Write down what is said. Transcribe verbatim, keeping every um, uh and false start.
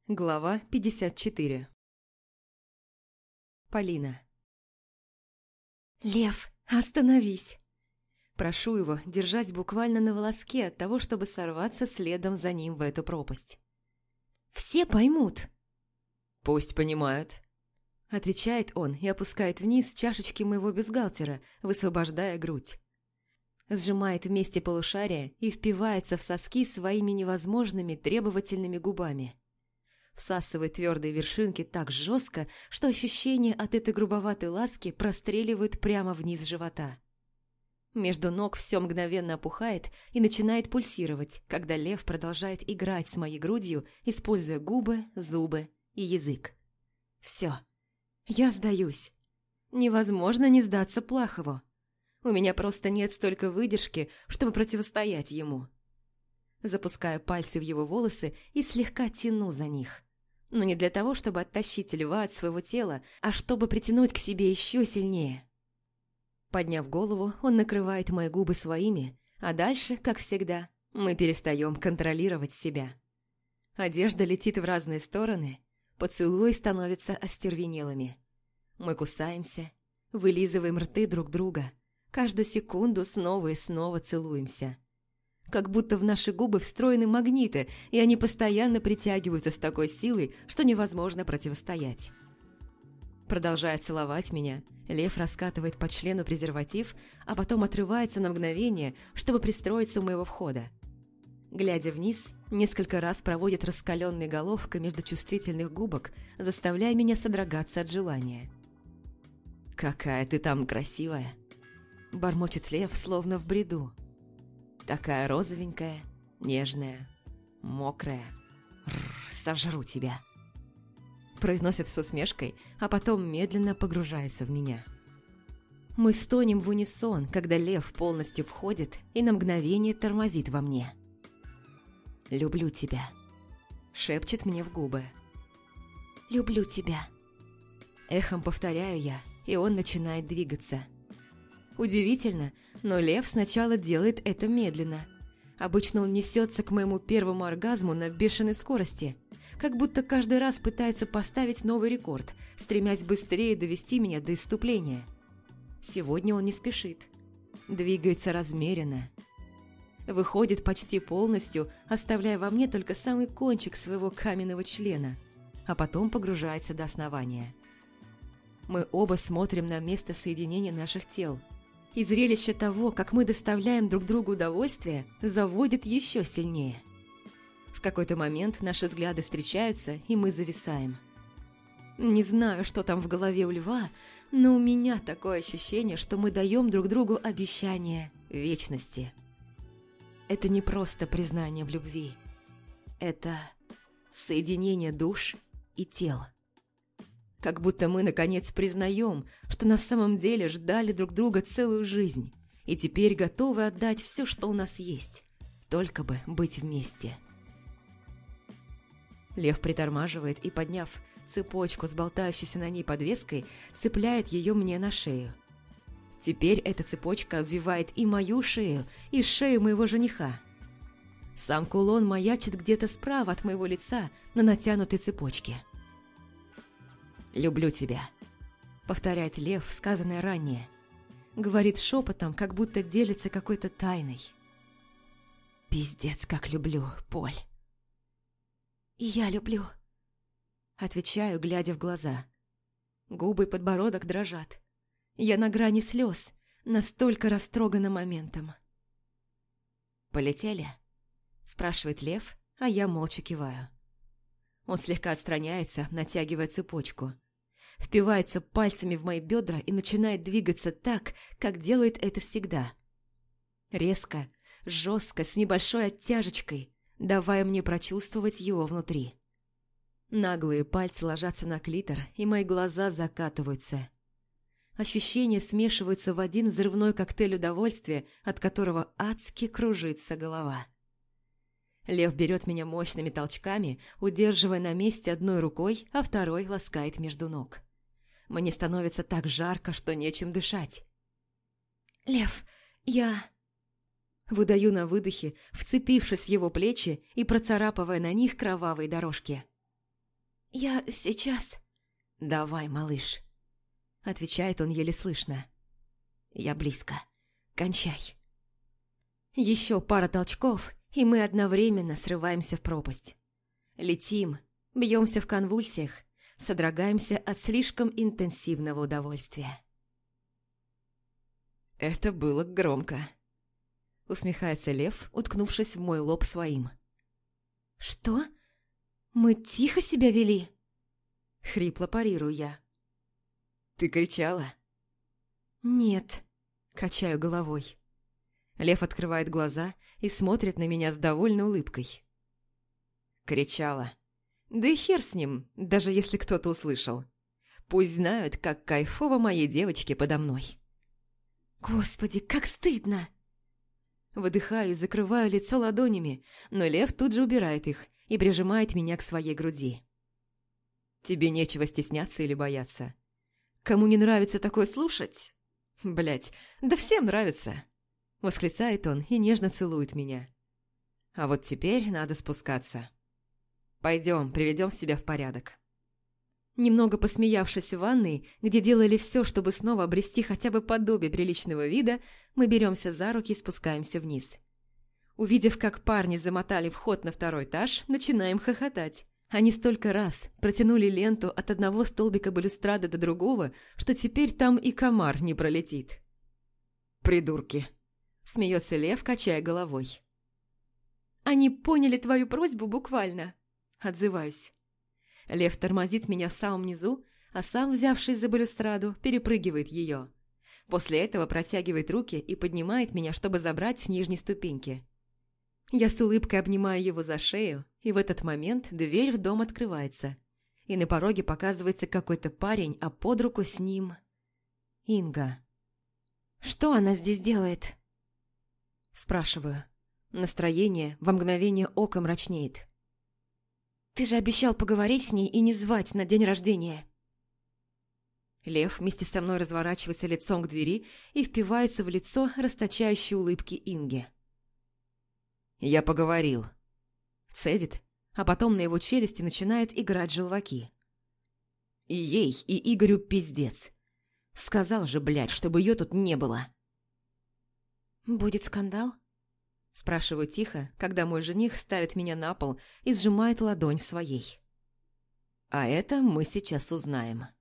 Глава пятьдесят четыре. Полина. «Лев, остановись!» Прошу его, держась буквально на волоске от того, чтобы сорваться следом за ним в эту пропасть. «Все поймут!» «Пусть понимают!» Отвечает он и опускает вниз чашечки моего бюстгальтера, высвобождая грудь. Сжимает вместе полушария и впивается в соски своими невозможными требовательными губами. Всасывает твердые вершинки так жестко, что ощущения от этой грубоватой ласки простреливают прямо вниз живота. Между ног все мгновенно опухает и начинает пульсировать, когда лев продолжает играть с моей грудью, используя губы, зубы и язык. Все. Я сдаюсь. Невозможно не сдаться Плахову. У меня просто нет столько выдержки, чтобы противостоять ему. Запускаю пальцы в его волосы и слегка тяну за них. Но не для того, чтобы оттащить льва от своего тела, а чтобы притянуть к себе еще сильнее. Подняв голову, он накрывает мои губы своими, а дальше, как всегда, мы перестаем контролировать себя. Одежда летит в разные стороны, поцелуи становятся остервенелыми. Мы кусаемся, вылизываем рты друг друга, каждую секунду снова и снова целуемся. Как будто в наши губы встроены магниты, и они постоянно притягиваются с такой силой, что невозможно противостоять. Продолжая целовать меня, лев раскатывает по члену презерватив, а потом отрывается на мгновение, чтобы пристроиться у моего входа. Глядя вниз, несколько раз проводит раскаленной головкой между чувствительных губок, заставляя меня содрогаться от желания. «Какая ты там красивая!» – бормочет лев, словно в бреду. Такая розовенькая, нежная, мокрая. Рррр, сожру тебя. Произносит с усмешкой, а потом медленно погружается в меня. Мы стонем в унисон, когда лев полностью входит и на мгновение тормозит во мне. «Люблю тебя», — шепчет мне в губы. «Люблю тебя». Эхом повторяю я, и он начинает двигаться. Удивительно, но лев сначала делает это медленно. Обычно он несется к моему первому оргазму на бешеной скорости, как будто каждый раз пытается поставить новый рекорд, стремясь быстрее довести меня до исступления. Сегодня он не спешит. Двигается размеренно. Выходит почти полностью, оставляя во мне только самый кончик своего каменного члена, а потом погружается до основания. Мы оба смотрим на место соединения наших тел. И зрелище того, как мы доставляем друг другу удовольствие, заводит еще сильнее. В какой-то момент наши взгляды встречаются, и мы зависаем. Не знаю, что там в голове у льва, но у меня такое ощущение, что мы даем друг другу обещание вечности. Это не просто признание в любви. Это соединение душ и тел. Как будто мы, наконец, признаем, что на самом деле ждали друг друга целую жизнь и теперь готовы отдать все, что у нас есть, только бы быть вместе. Лев притормаживает и, подняв цепочку с болтающейся на ней подвеской, цепляет ее мне на шею. Теперь эта цепочка обвивает и мою шею, и шею моего жениха. Сам кулон маячит где-то справа от моего лица на натянутой цепочке. «Люблю тебя», — повторяет лев, сказанное ранее. Говорит шепотом, как будто делится какой-то тайной. «Пиздец, как люблю, Поль». «И я люблю», — отвечаю, глядя в глаза. Губы и подбородок дрожат. Я на грани слез, настолько растрогана моментом. «Полетели?» — спрашивает лев, а я молча киваю. Он слегка отстраняется, натягивая цепочку. Впивается пальцами в мои бедра и начинает двигаться так, как делает это всегда. Резко, жестко, с небольшой оттяжечкой, давая мне прочувствовать его внутри. Наглые пальцы ложатся на клитор, и мои глаза закатываются. Ощущения смешиваются в один взрывной коктейль удовольствия, от которого адски кружится голова. Лев берет меня мощными толчками, удерживая на месте одной рукой, а второй ласкает между ног. Мне становится так жарко, что нечем дышать. «Лев, я...» Выдаю на выдохе, вцепившись в его плечи и процарапывая на них кровавые дорожки. «Я сейчас...» «Давай, малыш», — отвечает он еле слышно. «Я близко. Кончай». Еще пара толчков, и мы одновременно срываемся в пропасть. Летим, бьемся в конвульсиях, содрогаемся от слишком интенсивного удовольствия. «Это было громко», — усмехается Лев, уткнувшись в мой лоб своим. «Что? Мы тихо себя вели?» — хрипло парирую я. «Ты кричала?» «Нет», — качаю головой. Лев открывает глаза и смотрит на меня с довольной улыбкой. «Кричала. Да и хер с ним, даже если кто-то услышал. Пусть знают, как кайфово моей девочке подо мной». «Господи, как стыдно!» Выдыхаю и закрываю лицо ладонями, но Лев тут же убирает их и прижимает меня к своей груди. «Тебе нечего стесняться или бояться. Кому не нравится такое слушать? Блять, да всем нравится!» Восклицает он и нежно целует меня. «А вот теперь надо спускаться. Пойдем, приведем себя в порядок». Немного посмеявшись в ванной, где делали все, чтобы снова обрести хотя бы подобие приличного вида, мы беремся за руки и спускаемся вниз. Увидев, как парни замотали вход на второй этаж, начинаем хохотать. Они столько раз протянули ленту от одного столбика балюстрады до другого, что теперь там и комар не пролетит. «Придурки!» – смеется Лев, качая головой. «Они поняли твою просьбу буквально», – отзываюсь. Лев тормозит меня в самом низу, а сам, взявшись за балюстраду, перепрыгивает ее. После этого протягивает руки и поднимает меня, чтобы забрать с нижней ступеньки. Я с улыбкой обнимаю его за шею, и в этот момент дверь в дом открывается, и на пороге показывается какой-то парень, а под руку с ним Инга. «Что она здесь делает?» Спрашиваю. Настроение во мгновение ока мрачнеет. «Ты же обещал поговорить с ней и не звать на день рождения». Лев вместе со мной разворачивается лицом к двери и впивается в лицо расточающей улыбки Инги. «Я поговорил», – цедит, а потом на его челюсти начинает играть желваки. «И ей, и Игорю пиздец. Сказал же, блядь, чтобы ее тут не было». «Будет скандал?» Спрашиваю тихо, когда мой жених ставит меня на пол и сжимает ладонь в своей. «А это мы сейчас узнаем».